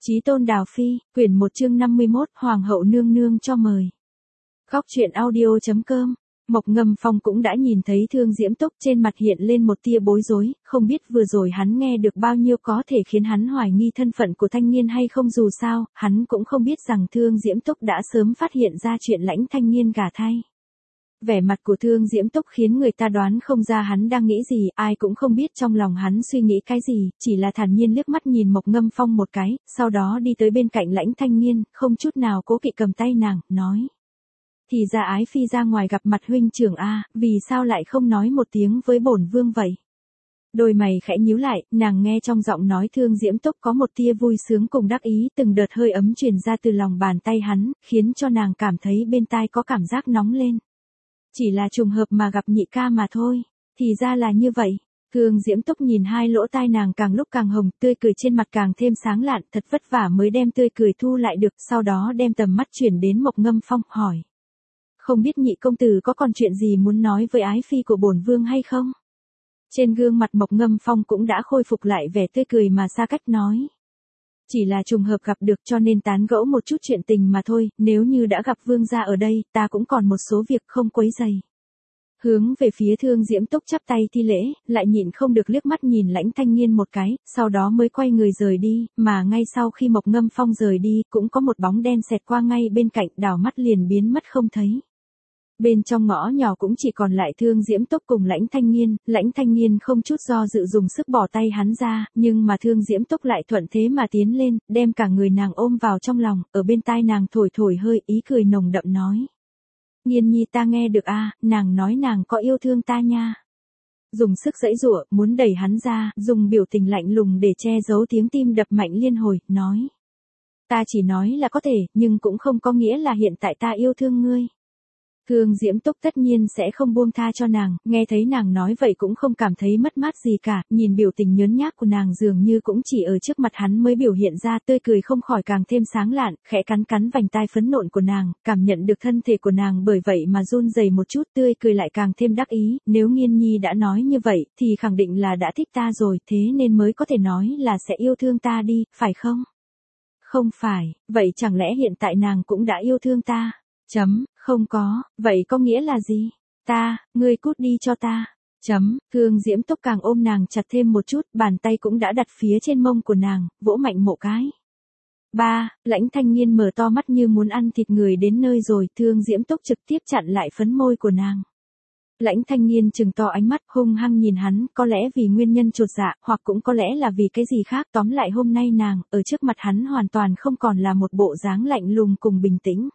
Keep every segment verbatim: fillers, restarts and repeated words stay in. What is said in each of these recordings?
Chí tôn Đào Phi, quyển một chương năm mươi mốt, Hoàng hậu nương nương cho mời. Góc truyện audio.com. Mộc Ngâm Phong cũng đã nhìn thấy Thương Diễm Túc, trên mặt hiện lên một tia bối rối, không biết vừa rồi hắn nghe được bao nhiêu có thể khiến hắn hoài nghi thân phận của thanh niên hay không, dù sao, hắn cũng không biết rằng Thương Diễm Túc đã sớm phát hiện ra chuyện Lãnh thanh niên gả thai. Vẻ mặt của Thương Diễm Túc khiến người ta đoán không ra hắn đang nghĩ gì, ai cũng không biết trong lòng hắn suy nghĩ cái gì, chỉ là thản nhiên liếc mắt nhìn Mộc Ngâm Phong một cái, sau đó đi tới bên cạnh Lãnh thanh niên, không chút nào cố kỵ cầm tay nàng, nói. Thì ra Ái Phi ra ngoài gặp mặt huynh trưởng a, vì sao lại không nói một tiếng với bổn vương vậy? Đôi mày khẽ nhíu lại, nàng nghe trong giọng nói Thương Diễm Túc có một tia vui sướng cùng đắc ý, từng đợt hơi ấm truyền ra từ lòng bàn tay hắn, khiến cho nàng cảm thấy bên tai có cảm giác nóng lên. Chỉ là trùng hợp mà gặp nhị ca mà thôi, thì ra là như vậy. Thương Diễm Túc nhìn hai lỗ tai nàng càng lúc càng hồng, tươi cười trên mặt càng thêm sáng lạn, thật vất vả mới đem tươi cười thu lại được, sau đó đem tầm mắt chuyển đến Mộc Ngâm Phong, hỏi. Không biết nhị công tử có còn chuyện gì muốn nói với Ái Phi của bổn vương hay không? Trên gương mặt Mộc Ngâm Phong cũng đã khôi phục lại vẻ tươi cười mà xa cách nói. Chỉ là trùng hợp gặp được cho nên tán gẫu một chút chuyện tình mà thôi, nếu như đã gặp vương gia ở đây, ta cũng còn một số việc không quấy rầy. Hướng về phía Thương Diễm Túc chắp tay thi lễ, lại nhịn không được liếc mắt nhìn Lãnh thanh niên một cái, sau đó mới quay người rời đi, mà ngay sau khi Mộc Ngâm Phong rời đi, cũng có một bóng đen xẹt qua ngay bên cạnh, đảo mắt liền biến mất không thấy. Bên trong ngõ nhỏ cũng chỉ còn lại Thương Diễm Túc cùng Lãnh thanh niên, Lãnh thanh niên không chút do dự dùng sức bỏ tay hắn ra, nhưng mà Thương Diễm Túc lại thuận thế mà tiến lên, đem cả người nàng ôm vào trong lòng, ở bên tai nàng thổi thổi hơi, ý cười nồng đậm nói. Nhiên nhi ta nghe được a, nàng nói nàng có yêu thương ta nha. Dùng sức giãy giụa, muốn đẩy hắn ra, dùng biểu tình lạnh lùng để che giấu tiếng tim đập mạnh liên hồi, nói. Ta chỉ nói là có thể, nhưng cũng không có nghĩa là hiện tại ta yêu thương ngươi. Thương Diễm Túc tất nhiên sẽ không buông tha cho nàng, nghe thấy nàng nói vậy cũng không cảm thấy mất mát gì cả, nhìn biểu tình nhớn nhác của nàng dường như cũng chỉ ở trước mặt hắn mới biểu hiện ra, tươi cười không khỏi càng thêm sáng lạn, khẽ cắn cắn vành tai phấn nộn của nàng, cảm nhận được thân thể của nàng bởi vậy mà run rẩy một chút, tươi cười lại càng thêm đắc ý, nếu Nghiên Nhi đã nói như vậy, thì khẳng định là đã thích ta rồi, thế nên mới có thể nói là sẽ yêu thương ta đi, phải không? Không phải, vậy chẳng lẽ hiện tại nàng cũng đã yêu thương ta? Chấm, không có, vậy có nghĩa là gì? Ta, ngươi cút đi cho ta. Chấm, Thương Diễm Túc càng ôm nàng chặt thêm một chút, bàn tay cũng đã đặt phía trên mông của nàng, vỗ mạnh một cái. Ba, Lãnh thanh niên mở to mắt như muốn ăn thịt người đến nơi rồi, Thương Diễm Túc trực tiếp chặn lại phấn môi của nàng. Lãnh thanh niên trừng to ánh mắt hung hăng nhìn hắn, có lẽ vì nguyên nhân chột dạ, hoặc cũng có lẽ là vì cái gì khác, tóm lại hôm nay nàng, ở trước mặt hắn hoàn toàn không còn là một bộ dáng lạnh lùng cùng bình tĩnh.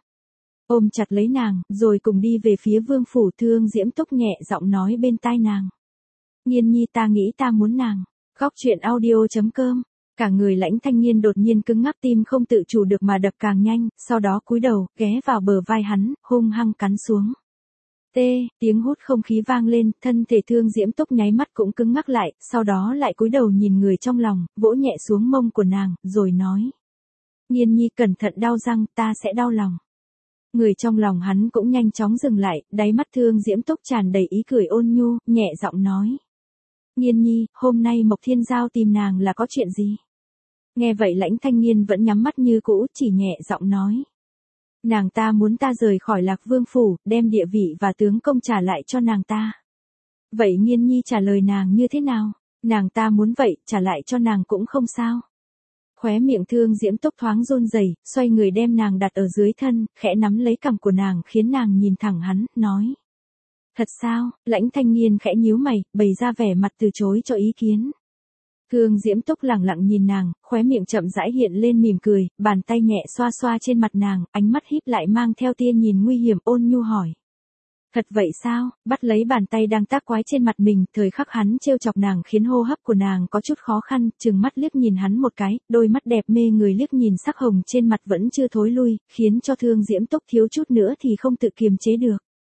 Ôm chặt lấy nàng, rồi cùng đi về phía vương phủ. Thương Diễm Túc nhẹ giọng nói bên tai nàng. Nhiên nhi ta nghĩ ta muốn nàng. Góc truyện audio.com. Cả người Lãnh thanh niên đột nhiên cứng ngắc, tim không tự chủ được mà đập càng nhanh, sau đó cúi đầu, ghé vào bờ vai hắn, hung hăng cắn xuống. Tê, tiếng hút không khí vang lên, thân thể Thương Diễm Túc nháy mắt cũng cứng ngắc lại, sau đó lại cúi đầu nhìn người trong lòng, vỗ nhẹ xuống mông của nàng, rồi nói. Nhiên nhi cẩn thận đau răng, ta sẽ đau lòng. Người trong lòng hắn cũng nhanh chóng dừng lại, đáy mắt Thương Diễm Túc tràn đầy ý cười ôn nhu, nhẹ giọng nói. Nhiên nhi, hôm nay Mộc Thiên Giao tìm nàng là có chuyện gì? Nghe vậy Lãnh thanh niên vẫn nhắm mắt như cũ, chỉ nhẹ giọng nói. Nàng ta muốn ta rời khỏi Lạc Vương phủ, đem địa vị và tướng công trả lại cho nàng ta. Vậy Nhiên nhi trả lời nàng như thế nào? Nàng ta muốn vậy, trả lại cho nàng cũng không sao. Khóe miệng Thương Diễm Túc thoáng run rẩy, xoay người đem nàng đặt ở dưới thân, khẽ nắm lấy cằm của nàng khiến nàng nhìn thẳng hắn, nói. Thật sao? Lãnh thanh niên khẽ nhíu mày, bày ra vẻ mặt từ chối cho ý kiến. Thương Diễm Túc lẳng lặng nhìn nàng, khóe miệng chậm rãi hiện lên mỉm cười, bàn tay nhẹ xoa xoa trên mặt nàng, ánh mắt híp lại mang theo tia nhìn nguy hiểm ôn nhu hỏi. Thật vậy sao? Bắt lấy bàn tay đang tác quái trên mặt mình, thời khắc hắn trêu chọc nàng khiến hô hấp của nàng có chút khó khăn, trừng mắt liếc nhìn hắn một cái, đôi mắt đẹp mê người liếc nhìn sắc hồng trên mặt vẫn chưa thối lui, khiến cho Thương Diễm Túc thiếu chút nữa thì không tự kiềm chế được.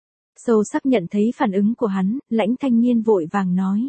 Sâu sắc nhận thấy phản ứng của hắn, Lãnh thanh niên vội vàng nói.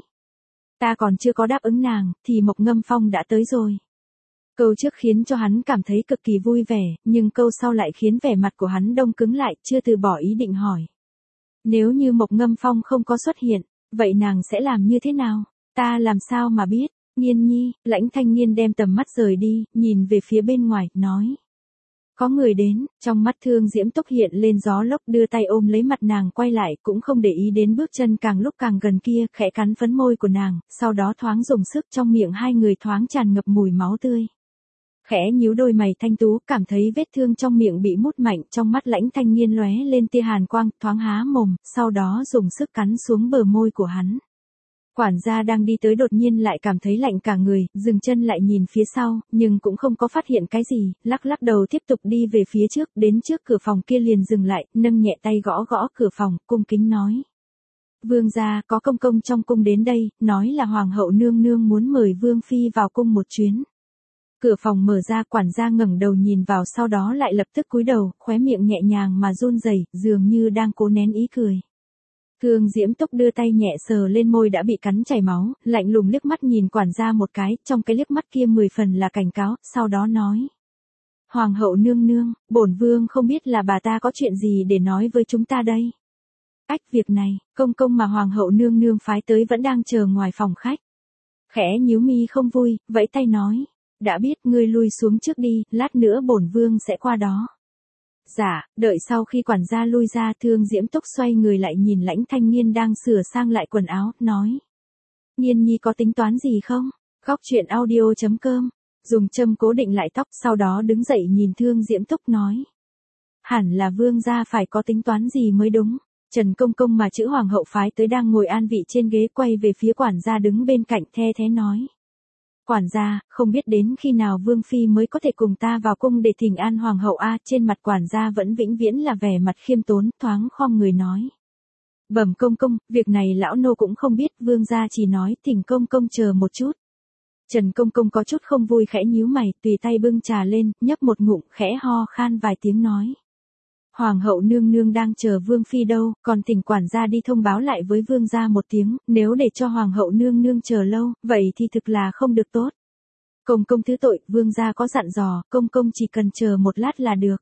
Ta còn chưa có đáp ứng nàng, thì Mộc Ngâm Phong đã tới rồi. Câu trước khiến cho hắn cảm thấy cực kỳ vui vẻ, nhưng câu sau lại khiến vẻ mặt của hắn đông cứng lại, chưa từ bỏ ý định hỏi. Nếu như Mộc Ngâm Phong không có xuất hiện, vậy nàng sẽ làm như thế nào? Ta làm sao mà biết? Nghiên nhi, Lãnh Thanh Nghiên đem tầm mắt rời đi, nhìn về phía bên ngoài, nói. Có người đến, trong mắt Thương Diễm Túc hiện lên gió lốc, đưa tay ôm lấy mặt nàng quay lại, cũng không để ý đến bước chân càng lúc càng gần kia, khẽ cắn phấn môi của nàng, sau đó thoáng dùng sức, trong miệng hai người thoáng tràn ngập mùi máu tươi. Khẽ nhíu đôi mày thanh tú, cảm thấy vết thương trong miệng bị mút mạnh, trong mắt Lãnh Thanh Nghiên lóe lên tia hàn quang, thoáng há mồm, sau đó dùng sức cắn xuống bờ môi của hắn. Quản gia đang đi tới đột nhiên lại cảm thấy lạnh cả người, dừng chân lại nhìn phía sau, nhưng cũng không có phát hiện cái gì, lắc lắc đầu tiếp tục đi về phía trước, đến trước cửa phòng kia liền dừng lại, nâng nhẹ tay gõ gõ cửa phòng, cung kính nói. Vương gia, có công công trong cung đến đây, nói là hoàng hậu nương nương muốn mời vương phi vào cung một chuyến. Cửa phòng mở ra, quản gia ngẩng đầu nhìn vào, sau đó lại lập tức cúi đầu, khóe miệng nhẹ nhàng mà run rẩy, dường như đang cố nén ý cười. Thương Diễm Túc đưa tay nhẹ sờ lên môi đã bị cắn chảy máu, lạnh lùng liếc mắt nhìn quản gia một cái, trong cái liếc mắt kia mười phần là cảnh cáo, sau đó nói. Hoàng hậu nương nương, bổn vương không biết là bà ta có chuyện gì để nói với chúng ta đây. Ách, việc này, công công mà hoàng hậu nương nương phái tới vẫn đang chờ ngoài phòng khách. Khẽ nhíu mi không vui, vẫy tay nói. Đã biết, ngươi lui xuống trước đi, lát nữa bổn vương sẽ qua đó. Dạ, đợi sau khi quản gia lui ra, Thương Diễm Túc xoay người lại nhìn Lãnh Thanh Nghiên đang sửa sang lại quần áo, nói. Nghiên nhi có tính toán gì không? Góc truyện audio chấm com, dùng châm cố định lại tóc, sau đó đứng dậy nhìn Thương Diễm Túc nói. Hẳn là vương gia phải có tính toán gì mới đúng. Trần Công Công mà chữ hoàng hậu phái tới đang ngồi an vị trên ghế, quay về phía quản gia đứng bên cạnh, the thế nói. Quản gia, không biết đến khi nào vương phi mới có thể cùng ta vào cung để thỉnh an hoàng hậu a? Trên mặt quản gia vẫn vĩnh viễn là vẻ mặt khiêm tốn, thoáng khom người nói. Bẩm công công, việc này lão nô cũng không biết, vương gia chỉ nói thỉnh công công chờ một chút. Trần Công Công có chút không vui, khẽ nhíu mày, tùy tay bưng trà lên, nhấp một ngụm, khẽ ho khan vài tiếng nói. Hoàng hậu nương nương đang chờ vương phi đâu, còn thỉnh quản gia đi thông báo lại với vương gia một tiếng, nếu để cho hoàng hậu nương nương chờ lâu, vậy thì thực là không được tốt. Công công thứ tội, vương gia có dặn dò, công công chỉ cần chờ một lát là được.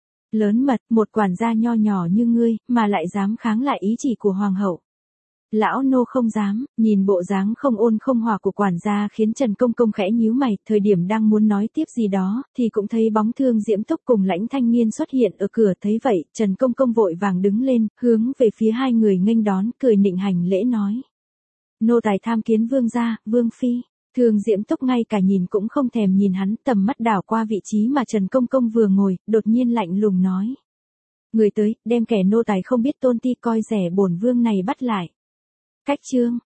Lớn mật, một quản gia nho nhỏ như ngươi, mà lại dám kháng lại ý chỉ của hoàng hậu. Lão nô không dám, nhìn bộ dáng không ôn không hòa của quản gia khiến Trần Công Công khẽ nhíu mày, thời điểm đang muốn nói tiếp gì đó, thì cũng thấy bóng Thương Diễm Túc cùng Lãnh Thanh Nghiên xuất hiện ở cửa, thấy vậy, Trần Công Công vội vàng đứng lên, hướng về phía hai người nghênh đón, cười nịnh hành lễ nói. Nô tài tham kiến vương gia, vương phi. Thương Diễm Túc ngay cả nhìn cũng không thèm nhìn hắn, tầm mắt đảo qua vị trí mà Trần Công Công vừa ngồi, đột nhiên lạnh lùng nói. Người tới, đem kẻ nô tài không biết tôn ti coi rẻ bổn vương này bắt lại. Cách chương.